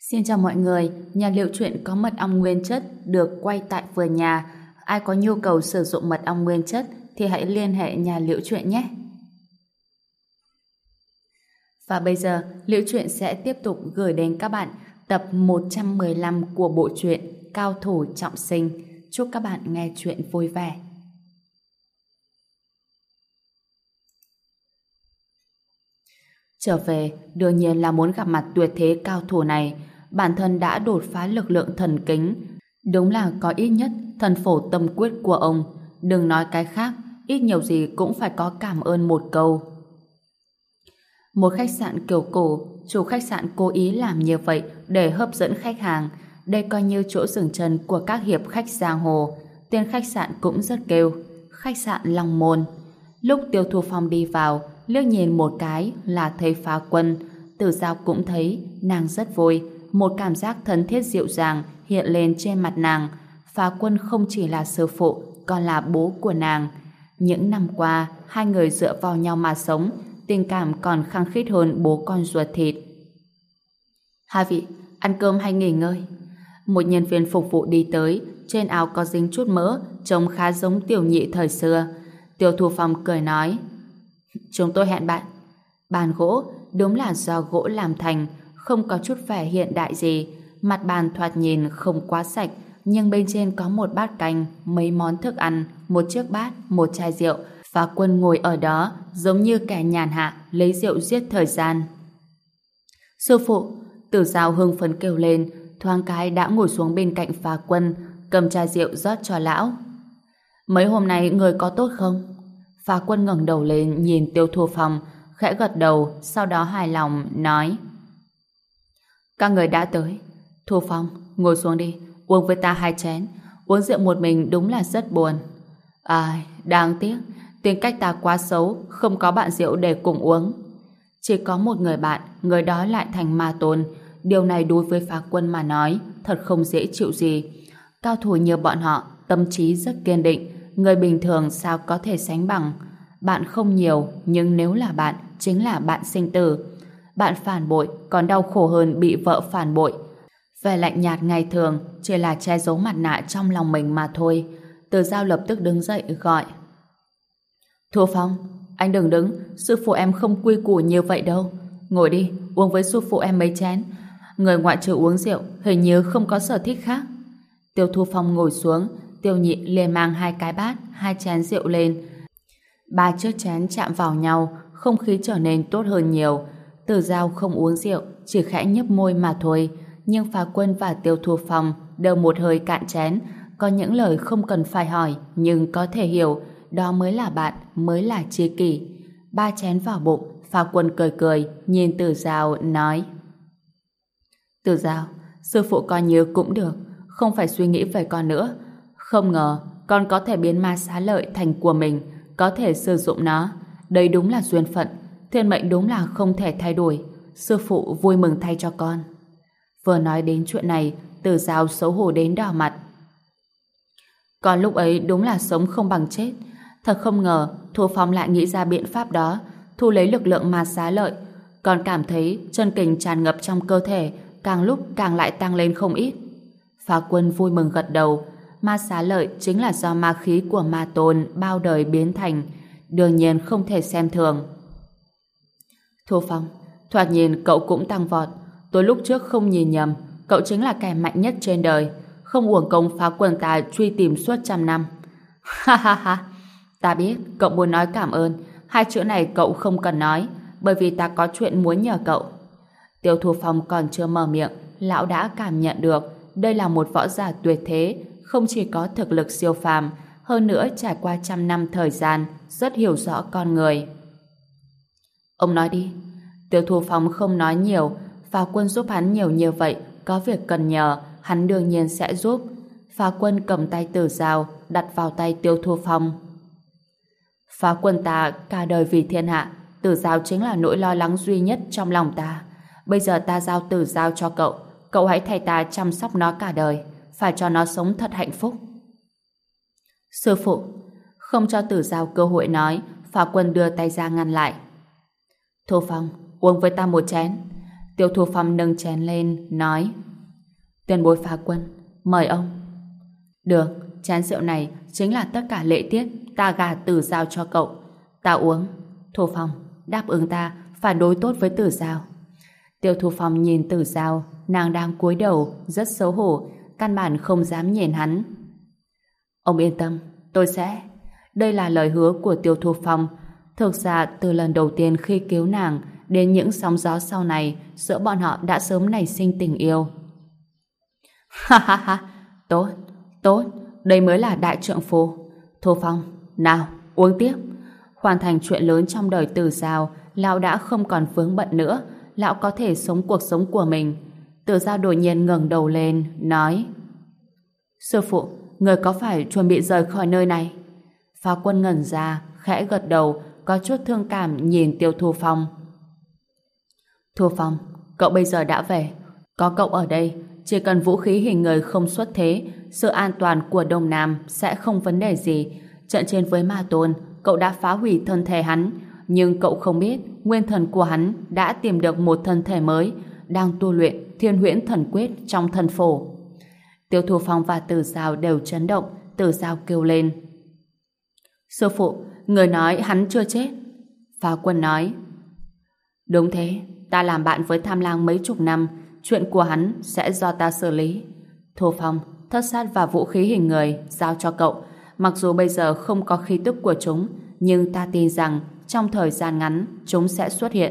Xin chào mọi người, nhà liệu truyện có mật ong nguyên chất được quay tại vườn nhà. Ai có nhu cầu sử dụng mật ong nguyên chất thì hãy liên hệ nhà liệu truyện nhé. Và bây giờ, liệu truyện sẽ tiếp tục gửi đến các bạn tập 115 của bộ truyện Cao thủ trọng sinh. Chúc các bạn nghe truyện vui vẻ. Trở về, đương nhiên là muốn gặp mặt tuyệt thế cao thủ này. Bản thân đã đột phá lực lượng thần kính. Đúng là có ít nhất thần phổ tâm quyết của ông. Đừng nói cái khác, ít nhiều gì cũng phải có cảm ơn một câu. Một khách sạn kiểu cổ, chủ khách sạn cố ý làm như vậy để hấp dẫn khách hàng. Đây coi như chỗ dừng chân của các hiệp khách giang hồ. Tên khách sạn cũng rất kêu. Khách sạn Long Môn. Lúc Tiêu Thu Phong đi vào, liếc nhìn một cái là thấy Phá Quân. Tử Giao cũng thấy, nàng rất vui. Một cảm giác thân thiết dịu dàng hiện lên trên mặt nàng. Phá Quân không chỉ là sư phụ, còn là bố của nàng. Những năm qua, hai người dựa vào nhau mà sống, tình cảm còn khăng khít hơn bố con ruột thịt. Hai vị, ăn cơm hay nghỉ ngơi? Một nhân viên phục vụ đi tới, trên áo có dính chút mỡ, trông khá giống tiểu nhị thời xưa. Tiêu Thu Phong cười nói, chúng tôi hẹn bạn. Bàn gỗ, đúng là do gỗ làm thành, không có chút vẻ hiện đại gì. Mặt bàn thoạt nhìn không quá sạch, nhưng bên trên có một bát canh, mấy món thức ăn, một chiếc bát, một chai rượu. Phá Quân ngồi ở đó, giống như kẻ nhàn hạ, lấy rượu giết thời gian. Sư phụ, Tử Giao hưng phấn kêu lên, thoáng cái đã ngồi xuống bên cạnh Phá Quân, cầm chai rượu rót cho lão. Mấy hôm nay người có tốt không? Phá Quân ngẩng đầu lên nhìn Tiêu Thu Phong, khẽ gật đầu, sau đó hài lòng nói: các người đã tới. Thu Phong, ngồi xuống đi, uống với ta 2 chén. Uống rượu một mình đúng là rất buồn. Ai, đáng tiếc, tính cách ta quá xấu, không có bạn rượu để cùng uống. Chỉ có một người bạn, người đó lại thành ma tôn. Điều này đối với Phá Quân mà nói thật không dễ chịu gì. Cao thủ như bọn họ, tâm trí rất kiên định, người bình thường sao có thể sánh bằng. Bạn không nhiều, nhưng nếu là bạn, chính là bạn sinh tử. Bạn phản bội còn đau khổ hơn bị vợ phản bội. Vẻ lạnh nhạt ngày thường chỉ là che giấu mặt nạ trong lòng mình mà thôi. Từ Giao lập tức đứng dậy gọi: Thu Phong, anh đừng đứng, sư phụ em không quy củ như vậy đâu. Ngồi đi, uống với sư phụ em mấy chén. Người ngoại trừ uống rượu hình như không có sở thích khác. Tiêu Thu Phong ngồi xuống, Tiêu Nhị liền mang 2 cái bát, 2 chén rượu lên. 3 chiếc chén chạm vào nhau, không khí trở nên tốt hơn nhiều. Tử Giao không uống rượu, chỉ khẽ nhấp môi mà thôi. Nhưng Phá Quân và Tiêu Thu Phong đều một hơi cạn chén. Có những lời không cần phải hỏi, nhưng có thể hiểu, đó mới là bạn, mới là tri kỷ. 3 chén vào bụng, Phá Quân cười cười, nhìn Tử Giao nói: Tử Giao, sư phụ coi như cũng được, không phải suy nghĩ về con nữa. Không ngờ, con có thể biến ma xá lợi thành của mình, có thể sử dụng nó. Đây đúng là duyên phận, thiên mệnh đúng là không thể thay đổi. Sư phụ vui mừng thay cho con. Vừa nói đến chuyện này, Tử Giao xấu hổ đến đỏ mặt. Còn lúc ấy đúng là sống không bằng chết. Thật không ngờ Thu Phong lại nghĩ ra biện pháp đó, thu lấy lực lượng ma xá lợi. Còn cảm thấy chân kình tràn ngập trong cơ thể, càng lúc càng lại tăng lên không ít. Phá Quân vui mừng gật đầu. Ma xá lợi chính là do ma khí của ma tôn bao đời biến thành, đương nhiên không thể xem thường. Thu Phong, thoạt nhìn cậu cũng tăng vọt. Tôi lúc trước không nhìn nhầm, cậu chính là kẻ mạnh nhất trên đời, không uổng công Phá Quân ta truy tìm suốt 100 năm. Ha ha ha, ta biết cậu muốn nói cảm ơn, 2 chữ này cậu không cần nói, bởi vì ta có chuyện muốn nhờ cậu. Tiêu Thu Phong còn chưa mở miệng, lão đã cảm nhận được đây là một võ giả tuyệt thế, không chỉ có thực lực siêu phàm, hơn nữa trải qua 100 năm thời gian, rất hiểu rõ con người. Ông nói đi. Tiêu Thu Phong không nói nhiều, Phá Quân giúp hắn nhiều như vậy, có việc cần nhờ, hắn đương nhiên sẽ giúp. Phá Quân cầm tay Tử Giao, đặt vào tay Tiêu Thu Phong. Phá Quân ta cả đời vì thiên hạ, Tử Giao chính là nỗi lo lắng duy nhất trong lòng ta. Bây giờ ta giao Tử Giao cho cậu, cậu hãy thay ta chăm sóc nó cả đời, phải cho nó sống thật hạnh phúc. Sư phụ, không cho Tử Giao cơ hội nói, Phá Quân đưa tay ra ngăn lại. Thu Phong, uống với ta 1 chén. Tiêu Thu Phong nâng chén lên, nói: Tiền bối Phá Quân, mời ông. Được, chén rượu này chính là tất cả lễ tiết ta gả Tử Giao cho cậu. Ta uống. Thu Phong, đáp ứng ta phải đối tốt với Tử Giao. Tiêu Thu Phong nhìn Tử Giao, nàng đang cúi đầu, rất xấu hổ, căn bản không dám nhìn hắn. Ông yên tâm, tôi sẽ. Đây là lời hứa của Tiêu Thu Phong. Thực ra từ lần đầu tiên khi cứu nàng đến những sóng gió sau này, giữa bọn họ đã sớm nảy sinh tình yêu. Ha ha ha, tốt, tốt, đây mới là đại trượng phu. Thu Phong, nào, uống tiếp. Hoàn thành chuyện lớn trong đời Tử Giao, lão đã không còn vướng bận nữa, lão có thể sống cuộc sống của mình. Tử Giao đột nhiên ngẩng đầu lên, nói: Sư phụ, người có phải chuẩn bị rời khỏi nơi này? Phá Quân ngẩn ra, khẽ gật đầu, có chút thương cảm nhìn Tiêu Thu Phong. Thu Phong, cậu bây giờ đã về. Có cậu ở đây, chỉ cần vũ khí hình người không xuất thế, sự an toàn của Đông Nam sẽ không vấn đề gì. Trận chiến với Ma Tôn, cậu đã phá hủy thân thể hắn, nhưng cậu không biết nguyên thần của hắn đã tìm được một thân thể mới, đang tu luyện Thiên Huyễn Thần Quyết trong thần phổ. Tiêu Thu Phong và Tử Giao đều chấn động. Tử Giao kêu lên: Sư phụ, người nói hắn chưa chết. Phá Quân nói: Đúng thế, ta làm bạn với Tham Lang mấy chục năm, chuyện của hắn sẽ do ta xử lý. Thu Phong, thất sát và vũ khí hình người giao cho cậu. Mặc dù bây giờ không có khí tức của chúng, nhưng ta tin rằng trong thời gian ngắn chúng sẽ xuất hiện.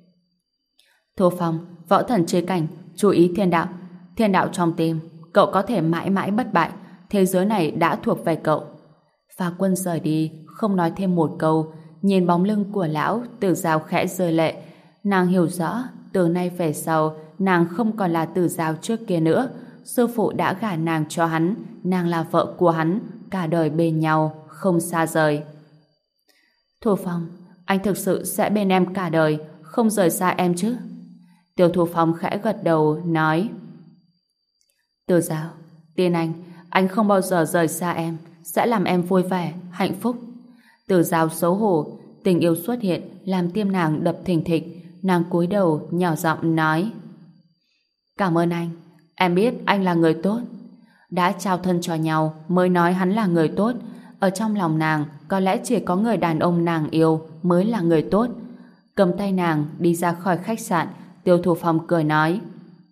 Thu Phong, võ thần chế cảnh, chú ý thiên đạo trong tim, cậu có thể mãi mãi bất bại, thế giới này đã thuộc về cậu. Phá Quân rời đi, không nói thêm một câu, nhìn bóng lưng của lão, Tử Giao khẽ rơi lệ. Nàng hiểu rõ, từ nay về sau, nàng không còn là Tử Giao trước kia nữa. Sư phụ đã gả nàng cho hắn, nàng là vợ của hắn, cả đời bên nhau, không xa rời. Thu Phong, anh thực sự sẽ bên em cả đời, không rời xa em chứ? Tiêu Thu Phong khẽ gật đầu, nói: Tử Giao, tin anh không bao giờ rời xa em, sẽ làm em vui vẻ, hạnh phúc. Tử Giao xấu hổ, tình yêu xuất hiện làm tim nàng đập thình thịch, nàng cúi đầu nhỏ giọng nói: Cảm ơn anh, em biết anh là người tốt. Đã trao thân cho nhau mới nói hắn là người tốt. Ở trong lòng nàng có lẽ chỉ có người đàn ông nàng yêu mới là người tốt. Cầm tay nàng đi ra khỏi khách sạn. Tiêu Thu Phong cười nói: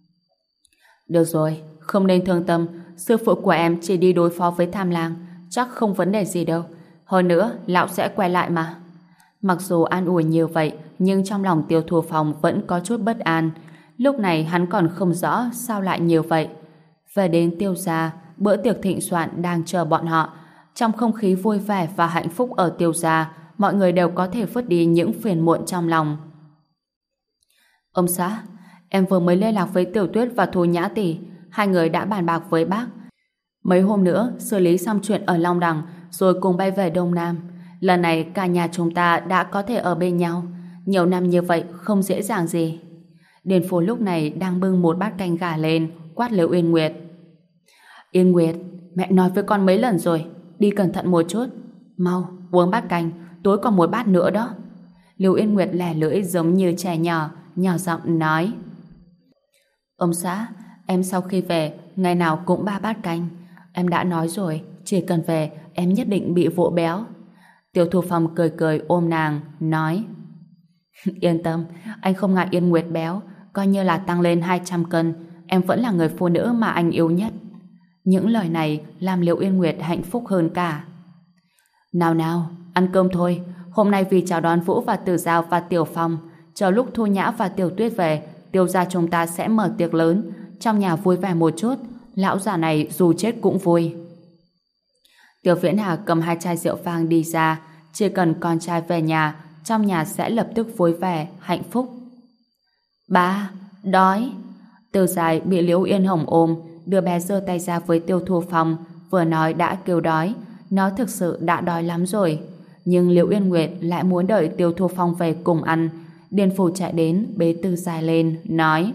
Được rồi, không nên thương tâm. Sư phụ của em chỉ đi đối phó với Tham Lang, chắc không vấn đề gì đâu. Hơn nữa lão sẽ quay lại mà. Mặc dù an ủi như vậy, nhưng trong lòng Tiêu Thu Phong vẫn có chút bất an. Lúc này hắn còn không rõ sao lại nhiều vậy. Về đến Tiêu gia, bữa tiệc thịnh soạn đang chờ bọn họ. Trong không khí vui vẻ và hạnh phúc ở Tiêu gia, mọi người đều có thể phớt đi những phiền muộn trong lòng. Ông xã, em vừa mới liên lạc với Tiểu Tuyết và Thu Nhã tỷ, hai người đã bàn bạc với bác. Mấy hôm nữa xử lý xong chuyện ở Long Đằng rồi cùng bay về Đông Nam. Lần này cả nhà chúng ta đã có thể ở bên nhau. Nhiều năm như vậy không dễ dàng gì. Điền Phố lúc này đang bưng một bát canh gà lên, quát Liễu Yên Nguyệt: Yên Nguyệt, mẹ nói với con mấy lần rồi, đi cẩn thận một chút. Mau uống bát canh, tối còn một bát nữa đó. Liễu Yên Nguyệt lẻ lưỡi giống như trẻ nhỏ, nhỏ giọng nói: Ông xã, em sau khi về ngày nào cũng 3 bát canh. Em đã nói rồi, chỉ cần về em nhất định bị vỗ béo. Tiêu Thu Phong cười cười ôm nàng, nói: Yên tâm, anh không ngại Yên Nguyệt béo, coi như là tăng lên 200 cân, em vẫn là người phụ nữ mà anh yêu nhất. Những lời này làm Liễu Yên Nguyệt hạnh phúc hơn cả. Nào nào, ăn cơm thôi. Hôm nay vì chào đón Vũ và Tử Giao và Tiểu Phong, chờ lúc Thu Nhã và Tiểu Tuyết về, Tiêu gia chúng ta sẽ mở tiệc lớn, trong nhà vui vẻ một chút. Lão già này dù chết cũng vui. Tiểu Viễn Hà cầm 2 chai rượu vang đi ra. Chỉ cần con trai về nhà, trong nhà sẽ lập tức vui vẻ, hạnh phúc. Ba, đói. Từ Dài bị Liễu Yên Hồng ôm, đứa bé giơ tay ra với Tiêu Thu Phong, vừa nói đã kêu đói. Nó thực sự đã đói lắm rồi. Nhưng Liễu Yên Nguyệt lại muốn đợi Tiêu Thu Phong về cùng ăn. Điền Phủ chạy đến bế Từ Dài lên, nói: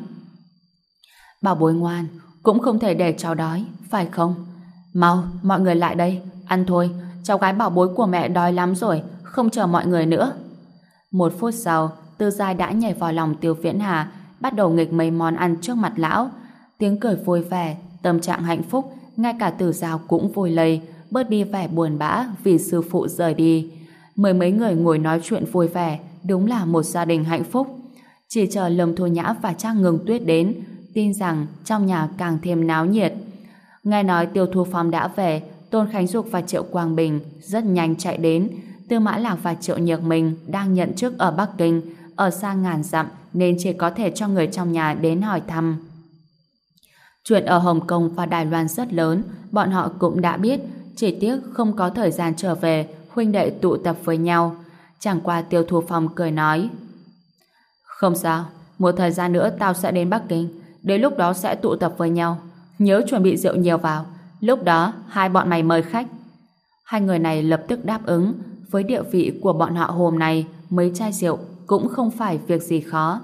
Bảo bối ngoan, cũng không thể để cháu đói, phải không? Mau, mọi người lại đây, ăn thôi, cháu gái bảo bối của mẹ đói lắm rồi, không chờ mọi người nữa. 1 phút sau, Từ Dài đã nhảy vào lòng Tiêu Viễn Hà, bắt đầu nghịch mấy món ăn trước mặt lão. Tiếng cười vui vẻ, tâm trạng hạnh phúc, ngay cả Tử Giao cũng vui lây, bớt đi vẻ buồn bã vì sư phụ rời đi. Mười mấy người ngồi nói chuyện vui vẻ, đúng là một gia đình hạnh phúc. Chỉ chờ Lâm Thu Nhã và Trác Ngưng Tuyết đến, tin rằng trong nhà càng thêm náo nhiệt. Nghe nói Tiêu Thu Phong đã về, Tôn Khánh Dục và Triệu Quang Bình rất nhanh chạy đến. Tư Mã Lạc và Triệu Nhược Minh đang nhận chức ở Bắc Kinh, ở xa ngàn dặm nên chỉ có thể cho người trong nhà đến hỏi thăm. Chuyện ở Hồng Kông và Đài Loan rất lớn, bọn họ cũng đã biết, chỉ tiếc không có thời gian trở về, huynh đệ tụ tập với nhau. Chẳng qua Tiêu Thu Phong cười nói: không sao, một thời gian nữa tao sẽ đến Bắc Kinh, đến lúc đó sẽ tụ tập với nhau. Nhớ chuẩn bị rượu nhiều vào, lúc đó hai bọn mày mời khách. Hai người này lập tức đáp ứng. Với địa vị của bọn họ hôm nay, mấy chai rượu cũng không phải việc gì khó.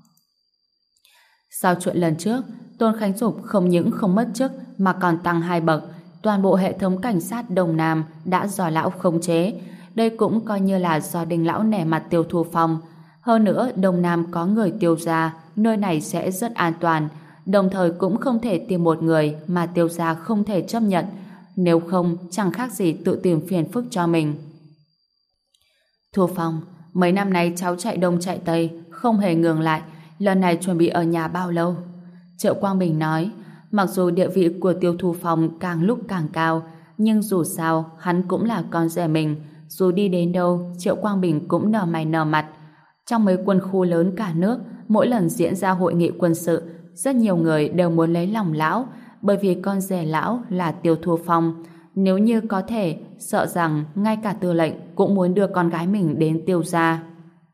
Sau chuyện lần trước, Tôn Khánh Dục không những không mất chức mà còn tăng 2 bậc. Toàn bộ hệ thống cảnh sát Đông Nam đã do lão khống chế. Đây cũng coi như là do Đinh lão nể mặt Tiêu Thu Phong. Hơn nữa, Đông Nam có người Tiêu gia, nơi này sẽ rất an toàn. Đồng thời cũng không thể tìm một người mà Tiêu gia không thể chấp nhận. Nếu không, chẳng khác gì tự tìm phiền phức cho mình. Thu Phong, mấy năm nay cháu chạy đông chạy tây, không hề ngừng lại. Lần này chuẩn bị ở nhà bao lâu? Triệu Quang Bình nói, mặc dù địa vị của Tiêu Thu Phong càng lúc càng cao, nhưng dù sao, hắn cũng là con rể mình. Dù đi đến đâu, Triệu Quang Bình cũng nở mày nở mặt. Trong mấy quân khu lớn cả nước, mỗi lần diễn ra hội nghị quân sự, rất nhiều người đều muốn lấy lòng lão, bởi vì con rể lão là Tiêu Thu Phong. Nếu như có thể, sợ rằng ngay cả tư lệnh cũng muốn đưa con gái mình đến Tiêu gia.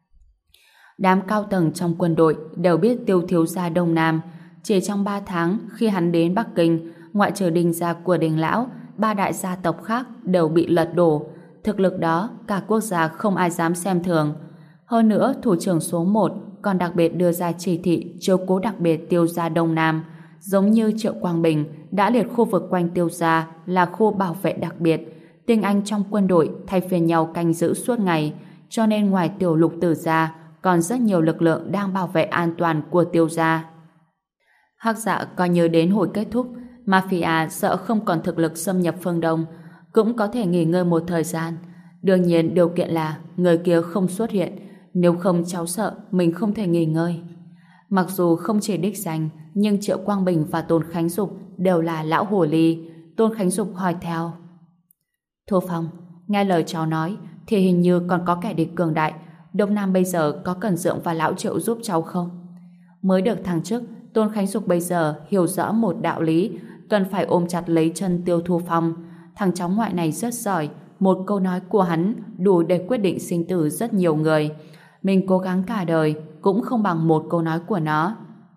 Đám cao tầng trong quân đội đều biết Tiêu thiếu gia Đông Nam. Chỉ trong 3 tháng khi hắn đến Bắc Kinh, ngoại trừ Đinh gia của Đinh lão, 3 đại gia tộc khác đều bị lật đổ. Thực lực đó, cả quốc gia không ai dám xem thường. Hơn nữa, thủ trưởng số 1 còn đặc biệt đưa ra chỉ thị chiếu cố đặc biệt Tiêu gia Đông Nam. Giống như Triệu Quang Bình đã liệt khu vực quanh Tiêu gia là khu bảo vệ đặc biệt. Tinh anh trong quân đội thay phiên nhau canh giữ suốt ngày, cho nên ngoài Tiểu Lục Tử gia còn rất nhiều lực lượng đang bảo vệ an toàn của Tiêu gia. Hắc Dạ coi như đến hồi kết thúc, Mafia sợ không còn thực lực xâm nhập phương Đông, cũng có thể nghỉ ngơi một thời gian. Đương nhiên điều kiện là người kia không xuất hiện, nếu không cháu sợ mình không thể nghỉ ngơi. Mặc dù không chỉ đích danh, nhưng Triệu Quang Bình và Tôn Khánh Dục đều là lão hồ ly. Tôn Khánh Dục hỏi theo: Thu Phong, nghe lời cháu nói thì hình như còn có kẻ địch cường đại. Đông Nam bây giờ có cần dượng và lão Triệu giúp cháu không? Mới được thăng chức, Tôn Khánh Dục bây giờ hiểu rõ một đạo lý, cần phải ôm chặt lấy chân Tiêu Thu Phong. Thằng cháu ngoại này rất giỏi, một câu nói của hắn đủ để quyết định sinh tử rất nhiều người. Mình cố gắng cả đời cũng không bằng một câu nói của nó.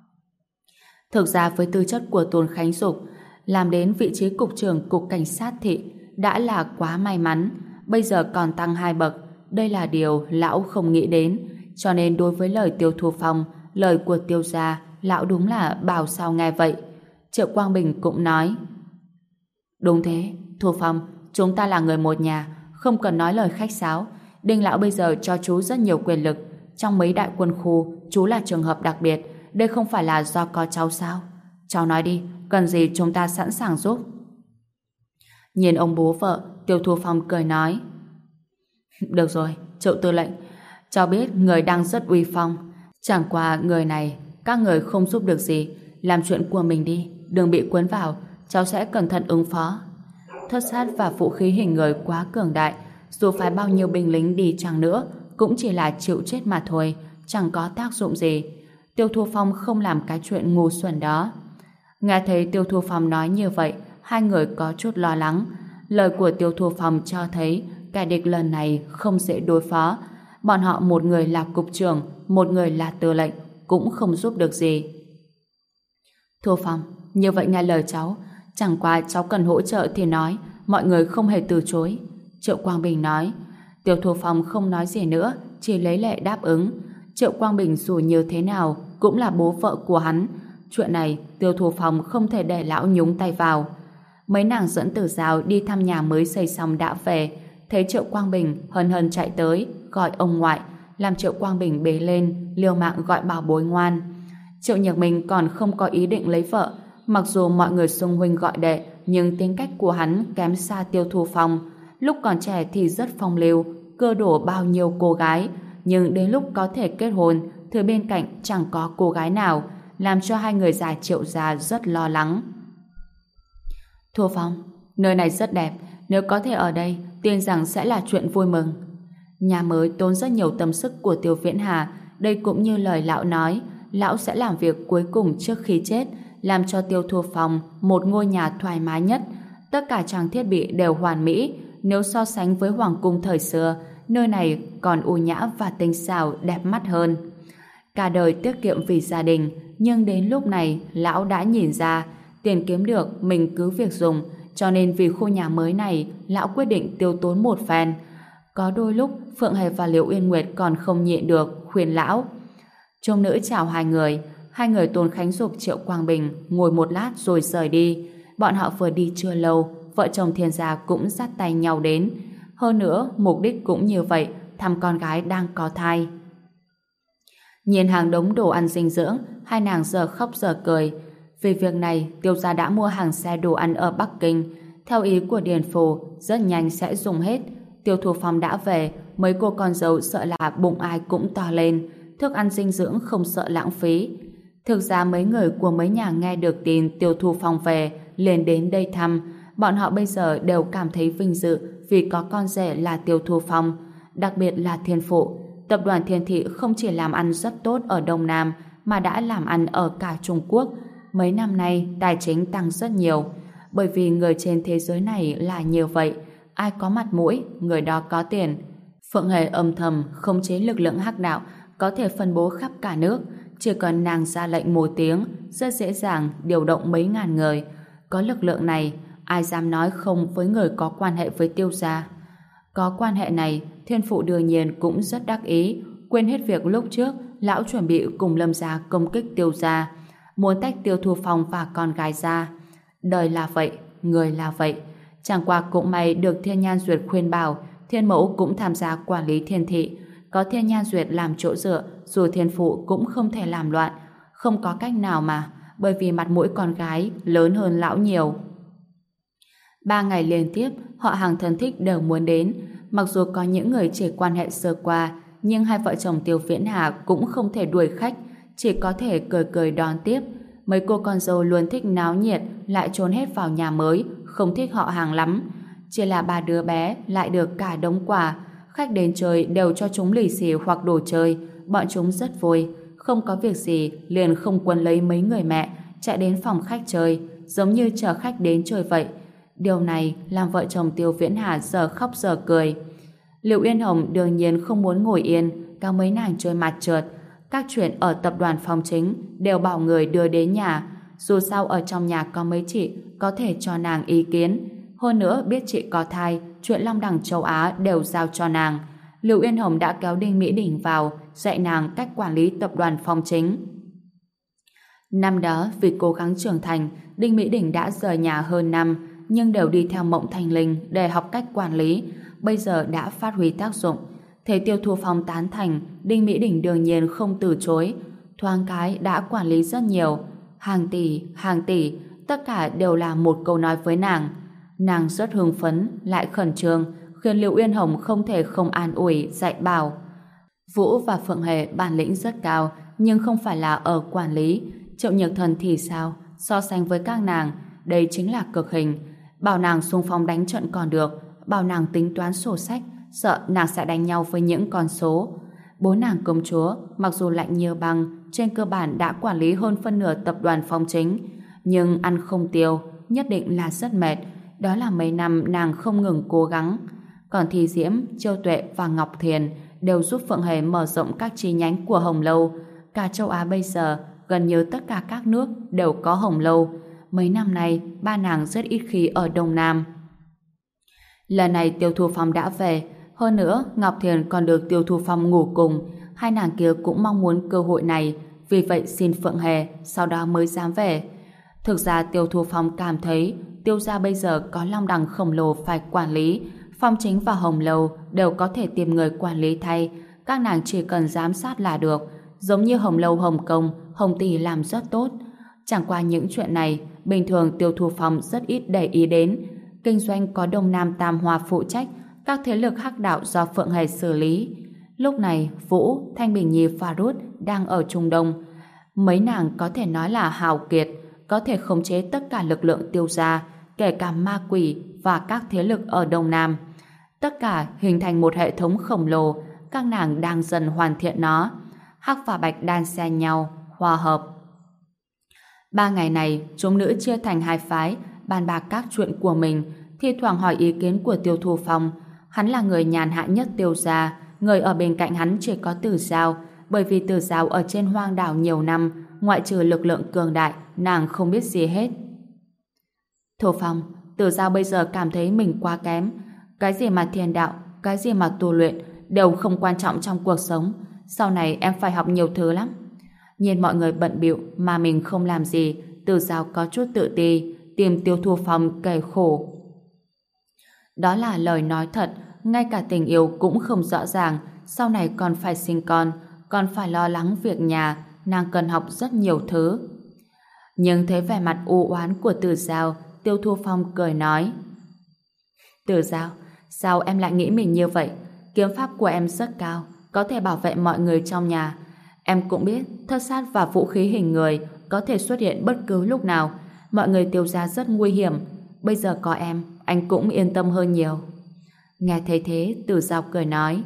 Thực ra với tư chất của Tôn Khánh Dục, làm đến vị trí cục trưởng cục cảnh sát thị đã là quá may mắn. Bây giờ còn tăng 2 bậc, đây là điều lão không nghĩ đến. Cho nên đối với lời Tiêu Thu Phong, lời của Tiêu gia, lão đúng là bảo sao nghe vậy. Triệu Quang Bình cũng nói: Đúng thế, Thu Phong, chúng ta là người một nhà, không cần nói lời khách sáo. Đinh lão bây giờ cho chú rất nhiều quyền lực. Trong mấy đại quân khu, chú là trường hợp đặc biệt. Đây không phải là do có cháu sao? Cháu nói đi, cần gì chúng ta sẵn sàng giúp. Nhìn ông bố vợ, Tiêu Thu Phong cười nói: Được rồi, Triệu tư lệnh, cháu biết người đang rất uy phong. Chẳng qua người này, các người không giúp được gì. Làm chuyện của mình đi, đừng bị cuốn vào. Cháu sẽ cẩn thận ứng phó. Thất sát và vũ khí hình người quá cường đại, dù phải bao nhiêu binh lính đi chăng nữa cũng chỉ là chịu chết mà thôi, chẳng có tác dụng gì. Tiêu Thu Phong không làm cái chuyện ngu xuẩn đó. Nghe thấy Tiêu Thu Phong nói như vậy, hai người có chút lo lắng. Lời của Tiêu Thu Phong cho thấy kẻ địch lần này không dễ đối phó. Bọn họ một người là cục trưởng, một người là tư lệnh, cũng không giúp được gì. Thu Phong, như vậy nghe lời cháu, chẳng qua cháu cần hỗ trợ thì nói, mọi người không hề từ chối. Triệu Quang Bình nói. Tiêu Thu Phong không nói gì nữa, chỉ lấy lệ đáp ứng. Triệu Quang Bình dù như thế nào cũng là bố vợ của hắn. Chuyện này Tiêu Thu Phong không thể để lão nhúng tay vào. Mấy nàng dẫn Tử Giao đi thăm nhà mới xây xong đã về, thấy Triệu Quang Bình hân hân chạy tới gọi ông ngoại, làm Triệu Quang Bình bế lên liều mạng gọi bảo bối ngoan. Triệu Nhược Minh còn không có ý định lấy vợ, mặc dù mọi người xung huynh gọi đệ, nhưng tính cách của hắn kém xa Tiêu Thu Phong. Lúc còn trẻ thì rất phong lưu, cưa đổ bao nhiêu cô gái, nhưng đến lúc có thể kết hôn thì bên cạnh chẳng có cô gái nào, làm cho hai người già Triệu gia rất lo lắng. Thu Phong, nơi này rất đẹp, nếu có thể ở đây, tin rằng sẽ là chuyện vui mừng. Nhà mới tốn rất nhiều tâm sức của Tiêu Viễn Hà, đây cũng như lời lão nói, lão sẽ làm việc cuối cùng trước khi chết, làm cho Tiêu Thu Phong một ngôi nhà thoải mái nhất. Tất cả trang thiết bị đều hoàn mỹ, nếu so sánh với hoàng cung thời xưa, nơi này còn u nhã và tinh xảo đẹp mắt hơn. Cả đời tiết kiệm vì gia đình, nhưng đến lúc này lão đã nhìn ra tiền kiếm được mình cứ việc dùng, cho nên vì khu nhà mới này lão quyết định tiêu tốn một phen. Có đôi lúc Phượng Hề và Liễu Uyên Nguyệt còn không nhịn được khuyên lão. Trông nữ chào hai người Tôn Khánh Dục Triệu Quang Bình ngồi một lát rồi rời đi. Bọn họ vừa đi chưa lâu, vợ chồng Thiên gia cũng dắt tay nhau đến. Hơn nữa mục đích cũng như vậy, thăm con gái đang có thai. Nhìn hàng đống đồ ăn dinh dưỡng, hai nàng giờ khóc giờ cười. Vì việc này, Tiêu gia đã mua hàng xe đồ ăn ở Bắc Kinh. Theo ý của Điền Phù, rất nhanh sẽ dùng hết. Tiêu Thu Phong đã về, mấy cô con dâu sợ là bụng ai cũng to lên. Thức ăn dinh dưỡng không sợ lãng phí. Thực ra mấy người của mấy nhà nghe được tin Tiêu Thu Phong về, liền đến đây thăm. Bọn họ bây giờ đều cảm thấy vinh dự vì có con rể là Tiêu Thu Phong, đặc biệt là Thiên Phụ. Tập đoàn Thiên Thị không chỉ làm ăn rất tốt ở Đông Nam mà đã làm ăn ở cả Trung Quốc. Mấy năm nay tài chính tăng rất nhiều, bởi vì người trên thế giới này là nhiều vậy, ai có mặt mũi người đó có tiền. Phượng Hề âm thầm khống chế lực lượng hắc đạo có thể phân bố khắp cả nước, chỉ cần nàng ra lệnh một tiếng rất dễ dàng điều động mấy ngàn người. Có lực lượng này ai dám nói không với người có quan hệ với Tiêu gia. Có quan hệ này, Thiên Phụ đương nhiên cũng rất đắc ý, quên hết việc lúc trước lão chuẩn bị cùng Lâm gia công kích Tiêu gia, muốn tách Tiêu Thu Phong và con gái ra. Đời là vậy, người là vậy. Chẳng qua cũng may được Thiên Nhan Duyệt khuyên bảo, Thiên Mẫu cũng tham gia quản lý Thiên Thị. Có Thiên Nhan Duyệt làm chỗ dựa, dù Thiên Phụ cũng không thể làm loạn. Không có cách nào mà, bởi vì mặt mũi con gái lớn hơn lão nhiều. 3 ngày liên tiếp, họ hàng thân thích đều muốn đến. Mặc dù có những người chỉ quan hệ sơ qua, nhưng hai vợ chồng Tiêu Viễn Hà cũng không thể đuổi khách, chỉ có thể cười cười đón tiếp. Mấy cô con dâu luôn thích náo nhiệt, lại trốn hết vào nhà mới, không thích họ hàng lắm. Chỉ là 3 đứa bé lại được cả đống quà, khách đến chơi đều cho chúng lì xì hoặc đồ chơi, bọn chúng rất vui. Không có việc gì liền không quấn lấy mấy người mẹ, chạy đến phòng khách chơi, giống như chờ khách đến chơi vậy. Điều này làm vợ chồng Tiêu Viễn Hà giờ khóc giờ cười. Liệu Uyên Hồng đương nhiên không muốn ngồi yên, cao mấy nàng chơi mặt trượt. Các chuyện ở tập đoàn Phong Chính đều bảo người đưa đến nhà. Dù sao ở trong nhà có mấy chị có thể cho nàng ý kiến. Hơn nữa biết chị có thai, chuyện Long Đẳng châu Á đều giao cho nàng. Liệu Uyên Hồng đã kéo Đinh Mỹ Đình vào, dạy nàng cách quản lý tập đoàn Phong Chính. Năm đó vì cố gắng trưởng thành, Đinh Mỹ Đình đã rời nhà hơn năm, nhưng đều đi theo Mộng Thanh Linh để học cách quản lý, bây giờ đã phát huy tác dụng. Thấy Tiêu Thu Phong tán thành, Đinh Mỹ Đình đương nhiên không từ chối. Thoáng cái đã quản lý rất nhiều, hàng tỷ, tất cả đều là một câu nói với nàng. Nàng rất hưng phấn, lại khẩn trương, khiến Liệu Uyên Hồng không thể không an ủi, dạy bảo. Vũ và Phượng Hề bản lĩnh rất cao, nhưng không phải là ở quản lý. Triệu Nhược Thần thì sao? So sánh với các nàng, đây chính là cực hình. Bảo nàng xung phong đánh trận còn được, bảo nàng tính toán sổ sách, sợ nàng sẽ đánh nhau với những con số. Bố nàng công chúa, mặc dù lạnh như băng, trên cơ bản đã quản lý hơn phân nửa tập đoàn Phong Chính, nhưng ăn không tiêu, nhất định là rất mệt. Đó là mấy năm nàng không ngừng cố gắng. Còn Thi Diễm, Chiêu Tuệ và Ngọc Thiền đều giúp Phượng Hề mở rộng các chi nhánh của Hồng Lâu. Cả châu Á bây giờ, gần như tất cả các nước đều có Hồng Lâu. Mấy năm nay, ba nàng rất ít khi ở Đông Nam. Lần này Tiêu Thu Phong đã về, hơn nữa Ngọc Thiền còn được Tiêu Thu Phong ngủ cùng. Hai nàng kia cũng mong muốn cơ hội này, vì vậy xin Phượng Hề, sau đó mới dám về. Thực ra Tiêu Thu Phong cảm thấy Tiêu gia bây giờ có Long Đằng khổng lồ phải quản lý, Phong Chính và Hồng Lâu đều có thể tìm người quản lý thay, các nàng chỉ cần giám sát là được. Giống như Hồng Lâu Hồng Kông Hồng Tỷ làm rất tốt. Chẳng qua những chuyện này, bình thường Tiêu Thu Phong rất ít để ý đến. Kinh doanh có Đông Nam Tam Hoa phụ trách, các thế lực hắc đạo do Phượng Hề xử lý. Lúc này, Vũ, Thanh Bình Nhi và Rút đang ở Trung Đông. Mấy nàng có thể nói là hào kiệt, có thể khống chế tất cả lực lượng Tiêu gia, kể cả ma quỷ và các thế lực ở Đông Nam. Tất cả hình thành một hệ thống khổng lồ, các nàng đang dần hoàn thiện nó. Hắc và bạch đan xen nhau, hòa hợp. 3 ngày này, chúng nữ chia thành 2 phái, bàn bạc các chuyện của mình, thi thoảng hỏi ý kiến của Tiêu Thu Phong. Hắn là người nhàn hạ nhất Tiêu gia, người ở bên cạnh hắn chỉ có Tử Giao, bởi vì Tử Giao ở trên hoang đảo nhiều năm, ngoại trừ lực lượng cường đại, nàng không biết gì hết. Thu Phong, Tử Giao bây giờ cảm thấy mình quá kém. Cái gì mà thiền đạo, cái gì mà tu luyện, đều không quan trọng trong cuộc sống. Sau này em phải học nhiều thứ lắm. Nhìn mọi người bận bịu mà mình không làm gì, Tử Giao có chút tự ti, tìm Tiêu Thu Phong kể khổ. Đó là lời nói thật, ngay cả tình yêu cũng không rõ ràng, sau này còn phải sinh con, còn phải lo lắng việc nhà, nàng cần học rất nhiều thứ. Nhưng thấy vẻ mặt u oán của Tử Giao, Tiêu Thu Phong cười nói: Tử Giao, sao em lại nghĩ mình như vậy? Kiếm pháp của em rất cao, có thể bảo vệ mọi người trong nhà. Em cũng biết thất sát và vũ khí hình người có thể xuất hiện bất cứ lúc nào. Mọi người Tiêu gia rất nguy hiểm. Bây giờ có em, anh cũng yên tâm hơn nhiều. Nghe thấy thế, Tử Giao cười nói: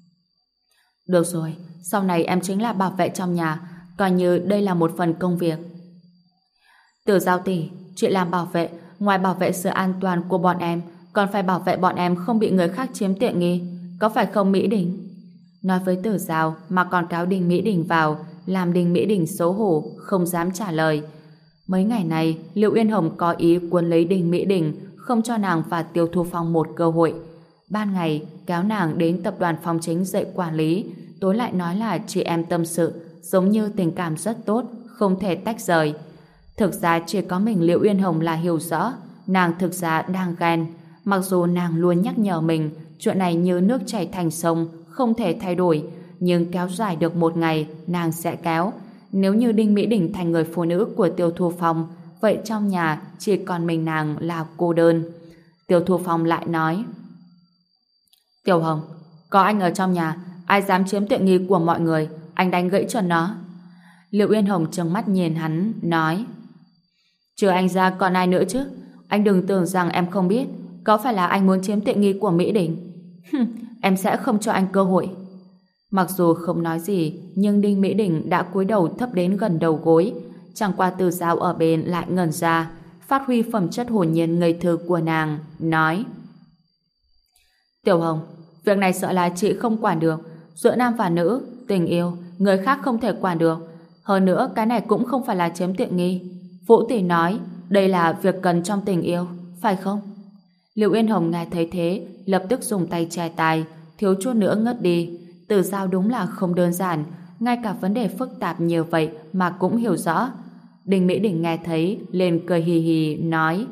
Được rồi, sau này em chính là bảo vệ trong nhà, coi như đây là một phần công việc. Tử Giao tỷ, chị làm bảo vệ, ngoài bảo vệ sự an toàn của bọn em, còn phải bảo vệ bọn em không bị người khác chiếm tiện nghi, có phải không Mỹ Đình? Nói với Tử Giao mà còn cáo Đinh Mỹ Đình vào, làm Đinh Mỹ Đình xấu hổ, không dám trả lời. Mấy ngày này, Liệu Uyên Hồng có ý cuốn lấy Đinh Mỹ Đình, không cho nàng và Tiêu Thu Phong một cơ hội. Ban ngày, kéo nàng đến tập đoàn Phong Chính dạy quản lý, tối lại nói là chị em tâm sự, giống như tình cảm rất tốt, không thể tách rời. Thực ra chỉ có mình Liệu Uyên Hồng là hiểu rõ, nàng thực ra đang ghen. Mặc dù nàng luôn nhắc nhở mình, chuyện này như nước chảy thành sông, không thể thay đổi, nhưng kéo dài được một ngày, nàng sẽ kéo. Nếu như Đinh Mỹ Đình thành người phụ nữ của Tiêu Thu Phong, vậy trong nhà chỉ còn mình nàng là cô đơn. Tiêu Thu Phong lại nói: Tiểu Hồng, có anh ở trong nhà, ai dám chiếm tiện nghi của mọi người, anh đánh gãy chân nó. Liệu Uyên Hồng trừng mắt nhìn hắn, nói: Trừ anh ra còn ai nữa chứ? Anh đừng tưởng rằng em không biết, có phải là anh muốn chiếm tiện nghi của Mỹ Đình? Em sẽ không cho anh cơ hội. Mặc dù không nói gì, nhưng Đinh Mỹ Đình đã cúi đầu thấp đến gần đầu gối. Chẳng qua Tử Giao ở bên lại ngẩn ra, phát huy phẩm chất hồn nhiên ngây thơ của nàng, nói: Tiểu Hồng, việc này sợ là chị không quản được. Giữa nam và nữ, tình yêu, người khác không thể quản được. Hơn nữa, cái này cũng không phải là chiếm tiện nghi. Vũ tỷ nói, đây là việc cần trong tình yêu, phải không? Liệu Uyên Hồng nghe thấy thế, lập tức dùng tay che tai, thiếu chút nữa ngất đi. Tử Giao đúng là không đơn giản, ngay cả vấn đề phức tạp như vậy mà cũng hiểu rõ. Đinh Mỹ Đình nghe thấy, liền cười hì hì, nói: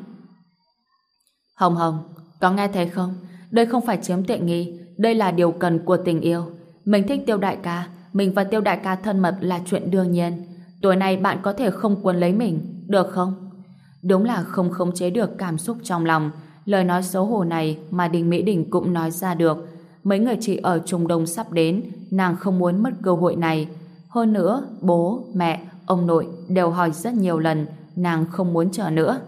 Hồng Hồng, có nghe thấy không? Đây không phải chiếm tiện nghi, đây là điều cần của tình yêu. Mình thích Tiêu đại ca, mình và Tiêu đại ca thân mật là chuyện đương nhiên. Tối nay bạn có thể không cuốn lấy mình, được không? Đúng là không khống chế được cảm xúc trong lòng. Lời nói xấu hổ này mà Đinh Mỹ Đình cũng nói ra được. Mấy người chị ở Trung Đông sắp đến, nàng không muốn mất cơ hội này. Hơn nữa, bố, mẹ, ông nội đều hỏi rất nhiều lần, nàng không muốn chờ nữa.